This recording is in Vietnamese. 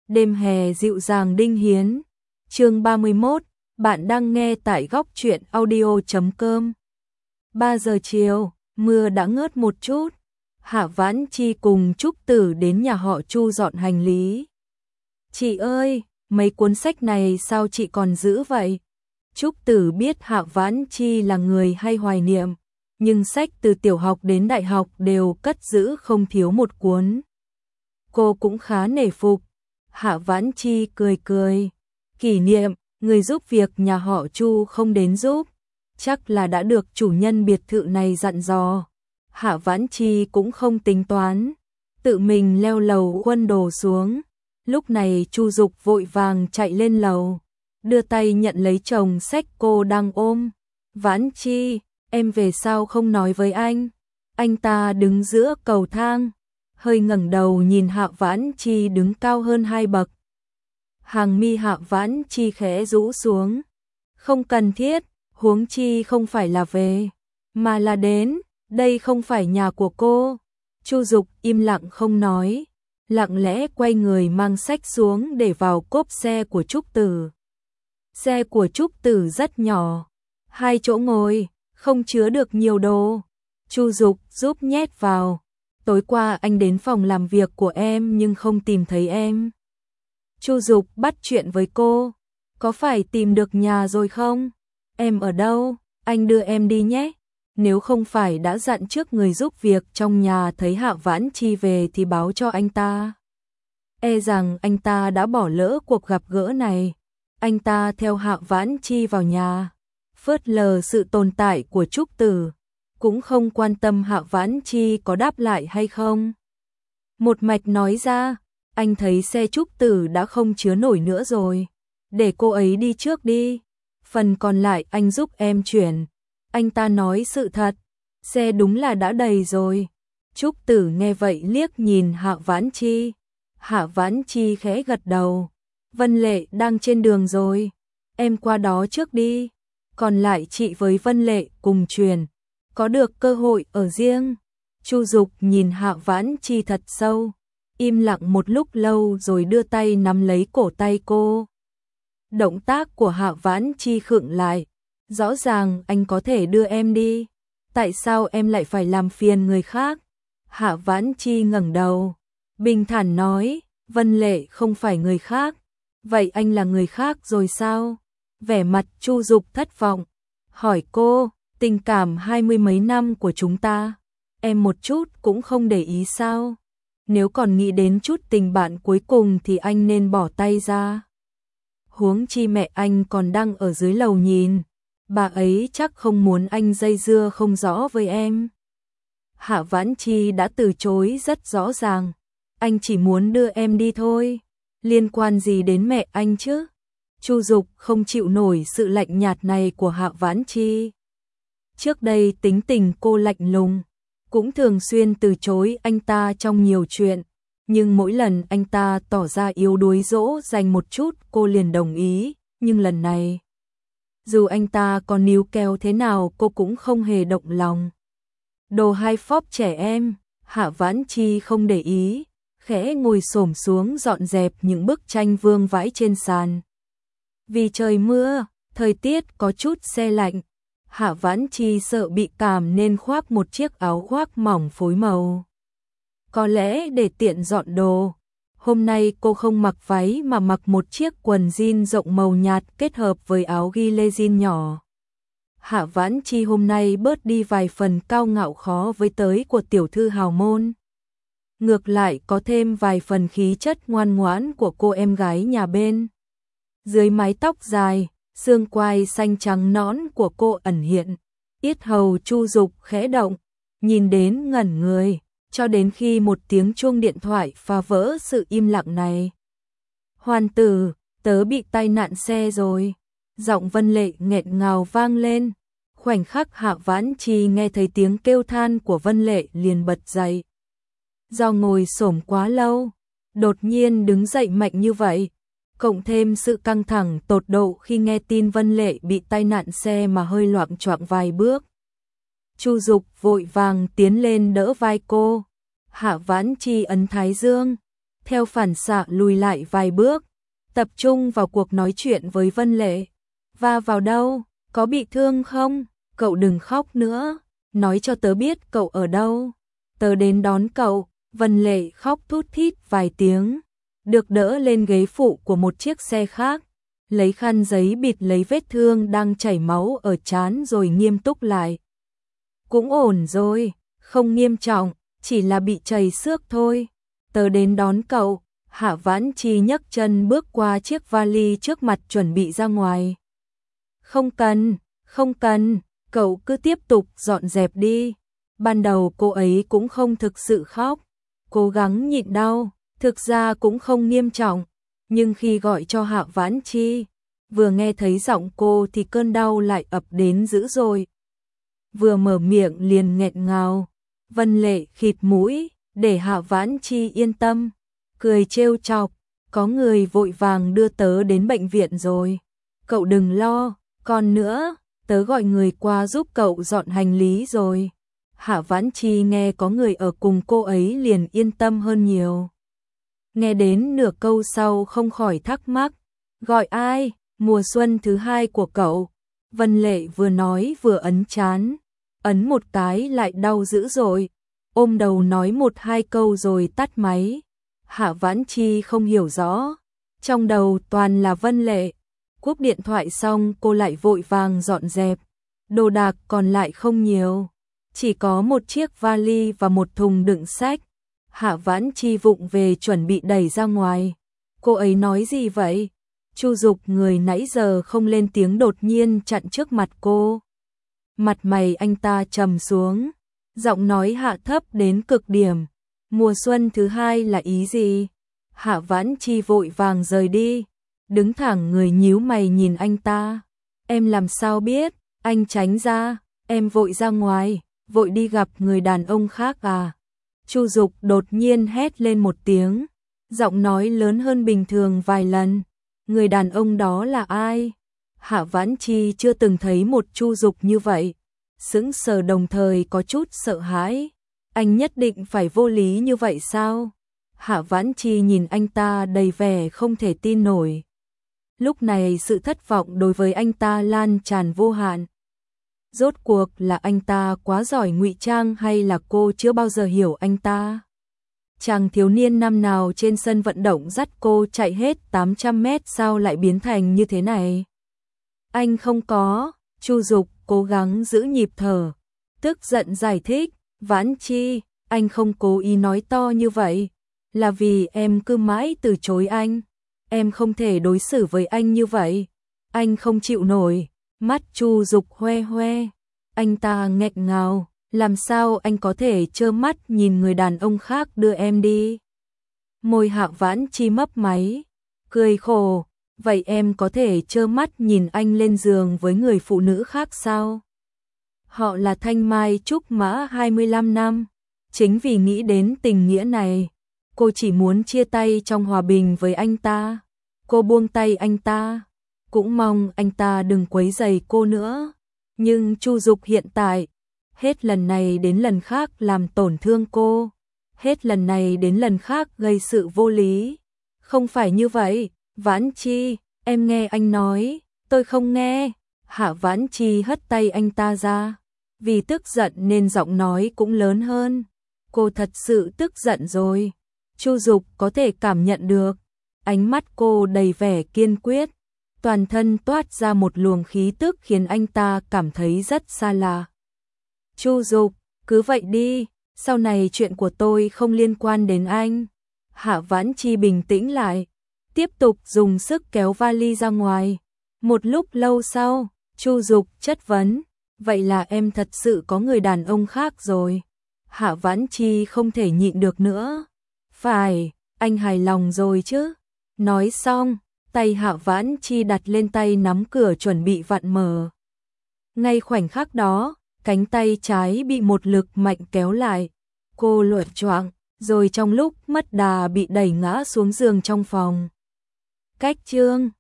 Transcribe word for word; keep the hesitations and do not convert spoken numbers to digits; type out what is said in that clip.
Đêm hè dịu dàng Đinh Hiến. Chương ba mươi mốt, bạn đang nghe tại góc truyện audio chấm com. ba giờ chiều, mưa đã ngớt một chút. Hạ Vãn Chi cùng Trúc Tử đến nhà họ Chu dọn hành lý. Chị ơi, mấy cuốn sách này sao chị còn giữ vậy? Trúc Tử biết Hạ Vãn Chi là người hay hoài niệm, nhưng sách từ tiểu học đến đại học đều cất giữ không thiếu một cuốn. Cô cũng khá nể phục. Hạ Vãn Chi cười cười. Kỷ niệm, người giúp việc nhà họ Chu không đến giúp, chắc là đã được chủ nhân biệt thự này dặn dò. Hạ Vãn Chi cũng không tính toán, tự mình leo lầu quân đồ xuống. Lúc này Chu Dục vội vàng chạy lên lầu, đưa tay nhận lấy chồng sách cô đang ôm. Vãn Chi, em về sao không nói với anh? Anh ta đứng giữa cầu thang, hơi ngẩng đầu nhìn Hạ Vãn Chi đứng cao hơn hai bậc. Hàng mi Hạ Vãn Chi khẽ rũ xuống. Không cần thiết, huống chi không phải là về, mà là đến, đây không phải nhà của cô. Chu Dục im lặng không nói, lặng lẽ quay người mang sách xuống để vào cốp xe của Trúc Tử. Xe của Trúc Tử rất nhỏ, hai chỗ ngồi, không chứa được nhiều đồ. Chu Dục giúp nhét vào. Tối qua anh đến phòng làm việc của em nhưng không tìm thấy em. Chu Dục bắt chuyện với cô. Có phải tìm được nhà rồi không? Em ở đâu? Anh đưa em đi nhé. Nếu không phải đã dặn trước người giúp việc trong nhà thấy Hạ Vãn Chi về thì báo cho anh ta. E rằng anh ta đã bỏ lỡ cuộc gặp gỡ này. Anh ta theo Hạ Vãn Chi vào nhà, phớt lờ sự tồn tại của Trúc Tử, cũng không quan tâm Hạ Vãn Chi có đáp lại hay không. Một mạch nói ra, anh thấy xe Trúc Tử đã không chứa nổi nữa rồi, để cô ấy đi trước đi, phần còn lại anh giúp em chuyển. Anh ta nói sự thật, xe đúng là đã đầy rồi. Trúc Tử nghe vậy liếc nhìn Hạ Vãn Chi. Hạ Vãn Chi khẽ gật đầu. Vân Lệ đang trên đường rồi, em qua đó trước đi, còn lại chị với Vân Lệ cùng chuyển, có được cơ hội ở riêng. Chu Dục nhìn Hạ Vãn Chi thật sâu, im lặng một lúc lâu rồi đưa tay nắm lấy cổ tay cô. Động tác của Hạ Vãn Chi khựng lại, rõ ràng anh có thể đưa em đi, tại sao em lại phải làm phiền người khác? Hạ Vãn Chi ngẩng đầu, bình thản nói, Vân Lệ không phải người khác. Vậy anh là người khác rồi sao? Vẻ mặt Chu Dục thất vọng, hỏi cô, tình cảm hai mươi mấy năm của chúng ta, em một chút cũng không để ý sao? Nếu còn nghĩ đến chút tình bạn cuối cùng thì anh nên bỏ tay ra. Huống chi mẹ anh còn đang ở dưới lầu nhìn, bà ấy chắc không muốn anh dây dưa không rõ với em. Hạ Vãn Chi đã từ chối rất rõ ràng, anh chỉ muốn đưa em đi thôi. Liên quan gì đến mẹ anh chứ? Chu Dục không chịu nổi sự lạnh nhạt này của Hạ Vãn Chi. Trước đây tính tình cô lạnh lùng, cũng thường xuyên từ chối anh ta trong nhiều chuyện, nhưng mỗi lần anh ta tỏ ra yếu đuối dỗ dành một chút cô liền đồng ý, nhưng lần này, dù anh ta có níu kéo thế nào cô cũng không hề động lòng. Đồ hai phóp trẻ em, Hạ Vãn Chi không để ý, khẽ ngồi xổm xuống dọn dẹp những bức tranh vương vãi trên sàn. Vì trời mưa, thời tiết có chút se lạnh, Hạ Vãn Chi sợ bị cảm nên khoác một chiếc áo khoác mỏng phối màu. Có lẽ để tiện dọn đồ, hôm nay cô không mặc váy mà mặc một chiếc quần jean rộng màu nhạt kết hợp với áo ghi lê jean nhỏ. Hạ Vãn Chi hôm nay bớt đi vài phần cao ngạo khó với tới của tiểu thư hào môn. Ngược lại có thêm vài phần khí chất ngoan ngoãn của cô em gái nhà bên. Dưới mái tóc dài, xương quai xanh trắng nõn của cô ẩn hiện, yết hầu Chu Dục khẽ động, nhìn đến ngẩn người, cho đến khi một tiếng chuông điện thoại phá vỡ sự im lặng này. Hoàn tử, tớ bị tai nạn xe rồi. Giọng Vân Lệ nghẹn ngào vang lên. Khoảnh khắc Hạ Vãn Chi nghe thấy tiếng kêu than của Vân Lệ liền bật dậy. Do ngồi xổm quá lâu, đột nhiên đứng dậy mạnh như vậy, cộng thêm sự căng thẳng tột độ khi nghe tin Vân Lệ bị tai nạn xe mà hơi loạng choạng vài bước. Chu Dục vội vàng tiến lên đỡ vai cô. Hạ Vãn Chi ấn thái dương, theo phản xạ lùi lại vài bước, tập trung vào cuộc nói chuyện với Vân Lệ. Va vào đâu? Có bị thương không? Cậu đừng khóc nữa, nói cho tớ biết cậu ở đâu. Tớ đến đón cậu. Vân Lệ khóc thút thít vài tiếng, được đỡ lên ghế phụ của một chiếc xe khác, lấy khăn giấy bịt lấy vết thương đang chảy máu ở trán rồi nghiêm túc lại. Cũng ổn rồi, không nghiêm trọng, chỉ là bị trầy xước thôi. Tớ đến đón cậu. Hạ Vãn Chi nhấc chân bước qua chiếc vali trước mặt chuẩn bị ra ngoài. Không cần, không cần, cậu cứ tiếp tục dọn dẹp đi. Ban đầu cô ấy cũng không thực sự khóc, cố gắng nhịn đau, thực ra cũng không nghiêm trọng, nhưng khi gọi cho Hạ Vãn Chi, vừa nghe thấy giọng cô thì cơn đau lại ập đến dữ dội. Vừa mở miệng liền nghẹn ngào. Vân Lệ khịt mũi, để Hạ Vãn Chi yên tâm, cười trêu chọc, có người vội vàng đưa tớ đến bệnh viện rồi. Cậu đừng lo, còn nữa, tớ gọi người qua giúp cậu dọn hành lý rồi. Hạ Vãn Chi nghe có người ở cùng cô ấy liền yên tâm hơn nhiều. Nghe đến nửa câu sau không khỏi thắc mắc, gọi ai? Mùa xuân thứ hai của cậu. Vân Lệ vừa nói vừa ấn trán, ấn một cái lại đau dữ dội, ôm đầu nói một hai câu rồi tắt máy. Hạ Vãn Chi không hiểu rõ, trong đầu toàn là Vân Lệ. Cúp điện thoại xong cô lại vội vàng dọn dẹp, đồ đạc còn lại không nhiều, chỉ có một chiếc vali và một thùng đựng sách. Hạ Vãn Chi vụng về chuẩn bị đẩy ra ngoài. Cô ấy nói gì vậy? Chu Dục người nãy giờ không lên tiếng đột nhiên chặn trước mặt cô. Mặt mày anh ta trầm xuống, giọng nói hạ thấp đến cực điểm. Mùa xuân thứ hai là ý gì? Hạ Vãn Chi vội vàng rời đi, đứng thẳng người nhíu mày nhìn anh ta. Em làm sao biết? Anh tránh ra, em vội ra ngoài, vội đi gặp người đàn ông khác à? Chu Dục đột nhiên hét lên một tiếng, giọng nói lớn hơn bình thường vài lần. Người đàn ông đó là ai? Hạ Vãn Chi chưa từng thấy một Chu Dục như vậy, sững sờ đồng thời có chút sợ hãi. Anh nhất định phải vô lý như vậy sao? Hạ Vãn Chi nhìn anh ta đầy vẻ không thể tin nổi. Lúc này sự thất vọng đối với anh ta lan tràn vô hạn. Rốt cuộc là anh ta quá giỏi ngụy trang hay là cô chưa bao giờ hiểu anh ta? Chàng thiếu niên năm nào trên sân vận động dắt cô chạy hết tám trăm mét sao lại biến thành như thế này? Anh không có. Chu Dục cố gắng giữ nhịp thở, tức giận giải thích. Vãn Chi, anh không cố ý nói to như vậy, là vì em cứ mãi từ chối anh. Em không thể đối xử với anh như vậy, anh không chịu nổi. Mắt Chu Dục hoe hoe, anh ta nghẹn ngào, làm sao anh có thể trơ mắt nhìn người đàn ông khác đưa em đi? Môi Hạ Vãn Chi mấp máy, cười khổ, vậy em có thể trơ mắt nhìn anh lên giường với người phụ nữ khác sao? Họ là Thanh Mai Trúc Mã hai mươi lăm năm, chính vì nghĩ đến tình nghĩa này, cô chỉ muốn chia tay trong hòa bình với anh ta. Cô buông tay anh ta, cũng mong anh ta đừng quấy rầy cô nữa. Nhưng Chu Dục hiện tại, hết lần này đến lần khác làm tổn thương cô, hết lần này đến lần khác gây sự vô lý. Không phải như vậy, Vãn Chi, em nghe anh nói. Tôi không nghe. Hạ Vãn Chi hất tay anh ta ra, vì tức giận nên giọng nói cũng lớn hơn. Cô thật sự tức giận rồi. Chu Dục có thể cảm nhận được, ánh mắt cô đầy vẻ kiên quyết, toàn thân toát ra một luồng khí tức khiến anh ta cảm thấy rất xa lạ. Chu Dục, cứ vậy đi, sau này chuyện của tôi không liên quan đến anh. Hạ Vãn Chi bình tĩnh lại, tiếp tục dùng sức kéo vali ra ngoài. Một lúc lâu sau, Chu Dục chất vấn, vậy là em thật sự có người đàn ông khác rồi? Hạ Vãn Chi không thể nhịn được nữa. Phải, anh hài lòng rồi chứ? Nói xong, tay Hạ Vãn Chi đặt lên tay nắm cửa chuẩn bị vặn mở. Ngay khoảnh khắc đó, cánh tay trái bị một lực mạnh kéo lại. Cô loạng choạng, rồi trong lúc mất đà bị đẩy ngã xuống giường trong phòng. Cách chương